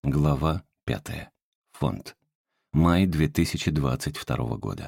Глава 5. Фонд. Май 2022 года.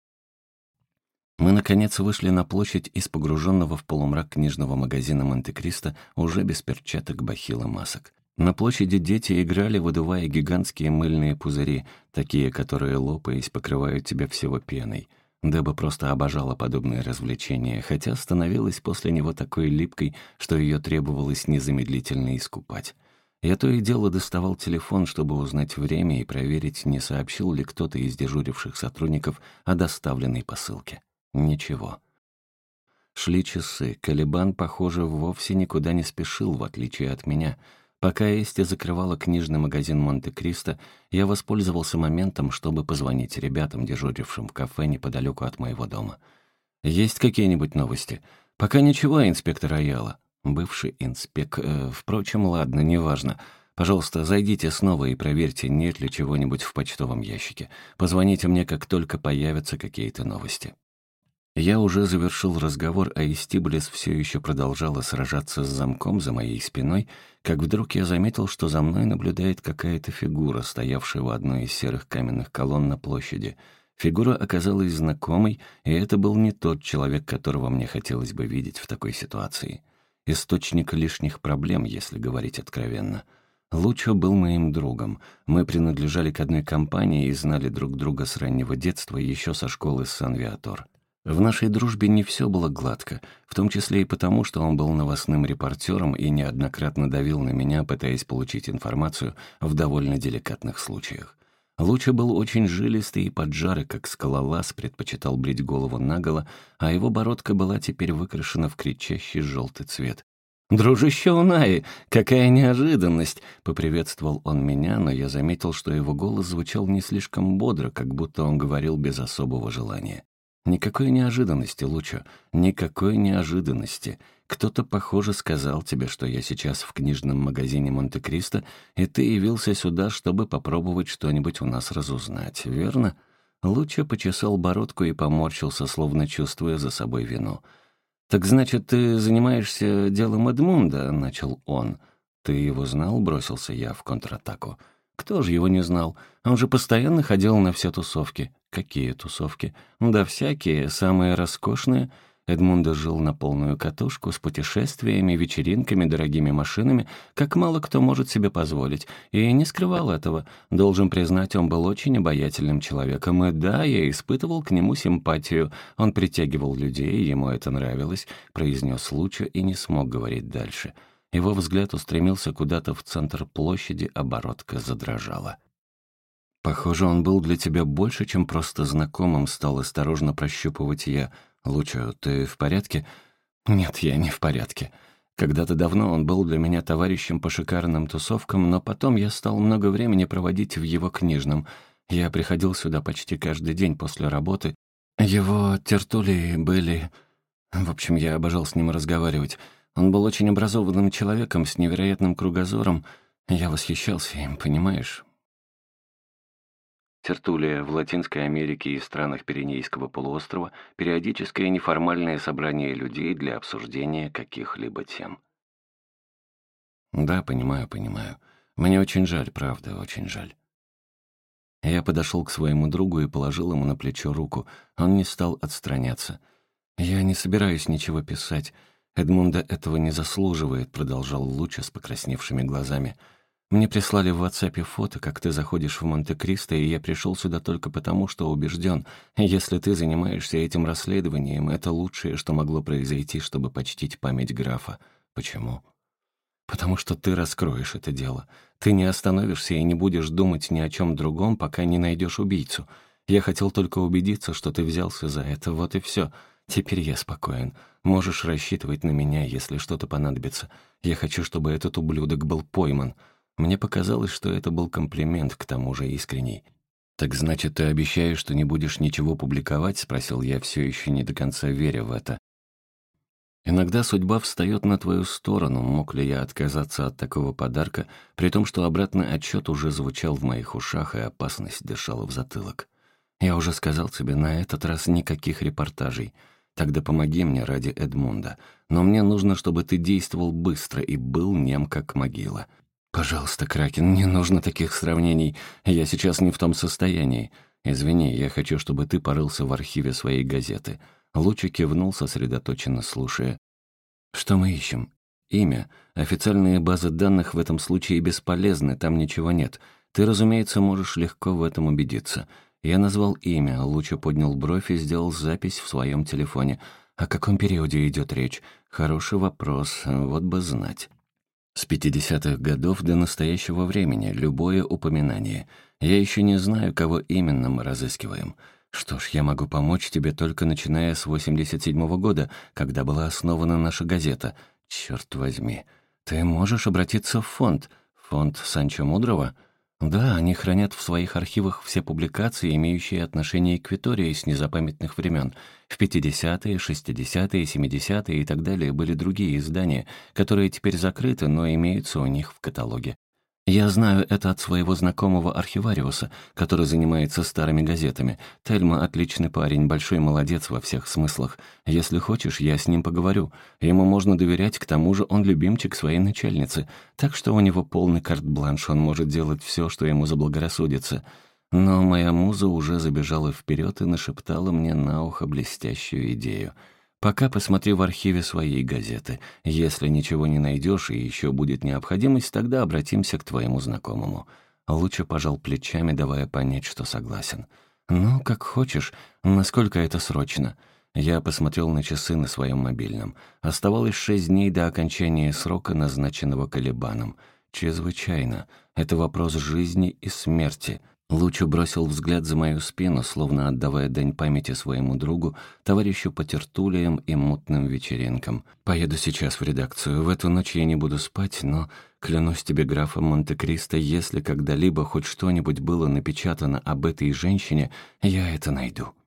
Мы, наконец, вышли на площадь из погруженного в полумрак книжного магазина Монте-Кристо уже без перчаток, бахил и масок. На площади дети играли, выдувая гигантские мыльные пузыри, такие, которые, лопаясь, покрывают тебя всего пеной. Деба просто обожала подобные развлечения, хотя становилась после него такой липкой, что ее требовалось незамедлительно искупать. Я то и дело доставал телефон, чтобы узнать время и проверить, не сообщил ли кто-то из дежуривших сотрудников о доставленной посылке. Ничего. Шли часы. Калибан, похоже, вовсе никуда не спешил, в отличие от меня. Пока Эсти закрывала книжный магазин Монте-Кристо, я воспользовался моментом, чтобы позвонить ребятам, дежурившим в кафе неподалеку от моего дома. «Есть какие-нибудь новости?» «Пока ничего, инспектор Айала». Бывший впрочем, ладно, неважно. Пожалуйста, зайдите снова и проверьте, нет ли чего-нибудь в почтовом ящике. Позвоните мне, как только появятся какие-то новости. Я уже завершил разговор, а Истиблис все еще продолжала сражаться с замком за моей спиной, как вдруг я заметил, что за мной наблюдает какая-то фигура, стоявшая у одной из серых каменных колонн на площади. Фигура оказалась знакомой, и это был не тот человек, которого мне хотелось бы видеть в такой ситуации. Источник лишних проблем, если говорить откровенно. Лучо был моим другом. Мы принадлежали к одной компании и знали друг друга с раннего детства, еще со школы Сан-Виатор. В нашей дружбе не все было гладко, в том числе и потому, что он был новостным репортером и неоднократно давил на меня, пытаясь получить информацию в довольно деликатных случаях. Лучо был очень жилистый и поджарый, как скалолаз, предпочитал брить голову наголо, а его бородка была теперь выкрашена в кричащий желтый цвет. «Дружище Унаи, какая неожиданность!» — поприветствовал он меня, но я заметил, что его голос звучал не слишком бодро, как будто он говорил без особого желания. «Никакой неожиданности, Лучо, никакой неожиданности. Кто-то, похоже, сказал тебе, что я сейчас в книжном магазине Монте-Кристо, и ты явился сюда, чтобы попробовать что-нибудь у нас разузнать, верно?» Лучо почесал бородку и поморщился, словно чувствуя за собой вину. «Так значит, ты занимаешься делом Эдмунда?» — начал он. «Ты его знал?» — бросился я в контратаку. «Кто же его не знал? Он же постоянно ходил на все тусовки». «Какие тусовки?» «Да всякие, самые роскошные». Эдмундо жил на полную катушку, с путешествиями, вечеринками, дорогими машинами, как мало кто может себе позволить, и не скрывал этого. Должен признать, он был очень обаятельным человеком, и да, я испытывал к нему симпатию. Он притягивал людей, ему это нравилось, произнес Лучо и не смог говорить дальше. Его взгляд устремился куда-то в центр площади, а бородка задрожала. «Похоже, он был для тебя больше, чем просто знакомым», — стал осторожно прощупывать я. «Лучо, ты в порядке?» «Нет, я не в порядке. Когда-то давно он был для меня товарищем по шикарным тусовкам, но потом я стал много времени проводить в его книжном. Я приходил сюда почти каждый день после работы. Его тертулии были... В общем, я обожал с ним разговаривать. Он был очень образованным человеком с невероятным кругозором. Я восхищался им, понимаешь?» Тертулия в Латинской Америке и странах Пиренейского полуострова — периодическое неформальное собрание людей для обсуждения каких-либо тем. «Да, понимаю. Мне очень жаль, правда, очень жаль». Я подошел к своему другу и положил ему на плечо руку. Он не стал отстраняться. «Я не собираюсь ничего писать. Эдмунда этого не заслуживает», — продолжал Лучо с покрасневшими глазами. «Мне прислали в WhatsApp фото, как ты заходишь в Монте-Кристо, и я пришел сюда только потому, что убежден, если ты занимаешься этим расследованием, это лучшее, что могло произойти, чтобы почтить память графа. Почему?» «Потому что ты раскроешь это дело. Ты не остановишься и не будешь думать ни о чем другом, пока не найдешь убийцу. Я хотел только убедиться, что ты взялся за это, вот и все. Теперь я спокоен. Можешь рассчитывать на меня, если что-то понадобится. Я хочу, чтобы этот ублюдок был пойман». Мне показалось, что это был комплимент, к тому же искренний. «Так значит, ты обещаешь, что не будешь ничего публиковать?» — спросил я, все еще не до конца веря в это. Иногда судьба встает на твою сторону. Мог ли я отказаться от такого подарка, при том, что обратный отсчет уже звучал в моих ушах, и опасность дышала в затылок? Я уже сказал тебе, на этот раз никаких репортажей. Тогда помоги мне ради Эдмунда. Но мне нужно, чтобы ты действовал быстро и был нем, как могила. «Пожалуйста, Кракен, не нужно таких сравнений. Я сейчас не в том состоянии. Извини, я хочу, чтобы ты порылся в архиве своей газеты». Луча кивнул, сосредоточенно слушая. «Что мы ищем? Имя. Официальные базы данных в этом случае бесполезны, там ничего нет. Ты, разумеется, можешь легко в этом убедиться». Я назвал имя, Луча поднял бровь и сделал запись в своем телефоне. О каком периоде идет речь? Хороший вопрос, вот бы знать. С 50-х годов до настоящего времени, любое упоминание. Я еще не знаю, кого именно мы разыскиваем. Что ж, я могу помочь тебе только начиная с 87-го года, когда была основана наша газета. Черт возьми. Ты можешь обратиться в фонд. Фонд Санчо Мудрого? Да, они хранят в своих архивах все публикации, имеющие отношение к Витории с незапамятных времен. В 50-е, 60-е, 70-е и так далее были другие издания, которые теперь закрыты, но имеются у них в каталоге. Я знаю это от своего знакомого архивариуса, который занимается старыми газетами. Тельма — отличный парень, большой молодец во всех смыслах. Если хочешь, я с ним поговорю. Ему можно доверять, к тому же он любимчик своей начальницы. Так что у него полный карт-бланш, он может делать все, что ему заблагорассудится. Но моя муза уже забежала вперед и нашептала мне на ухо блестящую идею. Пока посмотри в архиве своей газеты. Если ничего не найдешь и еще будет необходимость, тогда обратимся к твоему знакомому». Лучше пожал плечами, давая понять, что согласен. «Ну, как хочешь. Насколько это срочно?» Я посмотрел на часы на своем мобильном. Оставалось 6 дней до окончания срока, назначенного Калибаном. Чрезвычайно. Это вопрос жизни и смерти. Лучо бросил взгляд за мою спину, словно отдавая дань памяти своему другу, товарищу по тертулиям и мутным вечеринкам. «Поеду сейчас в редакцию. В эту ночь я не буду спать, но, клянусь тебе, графом Монте-Кристо, если когда-либо хоть что-нибудь было напечатано об этой женщине, я это найду».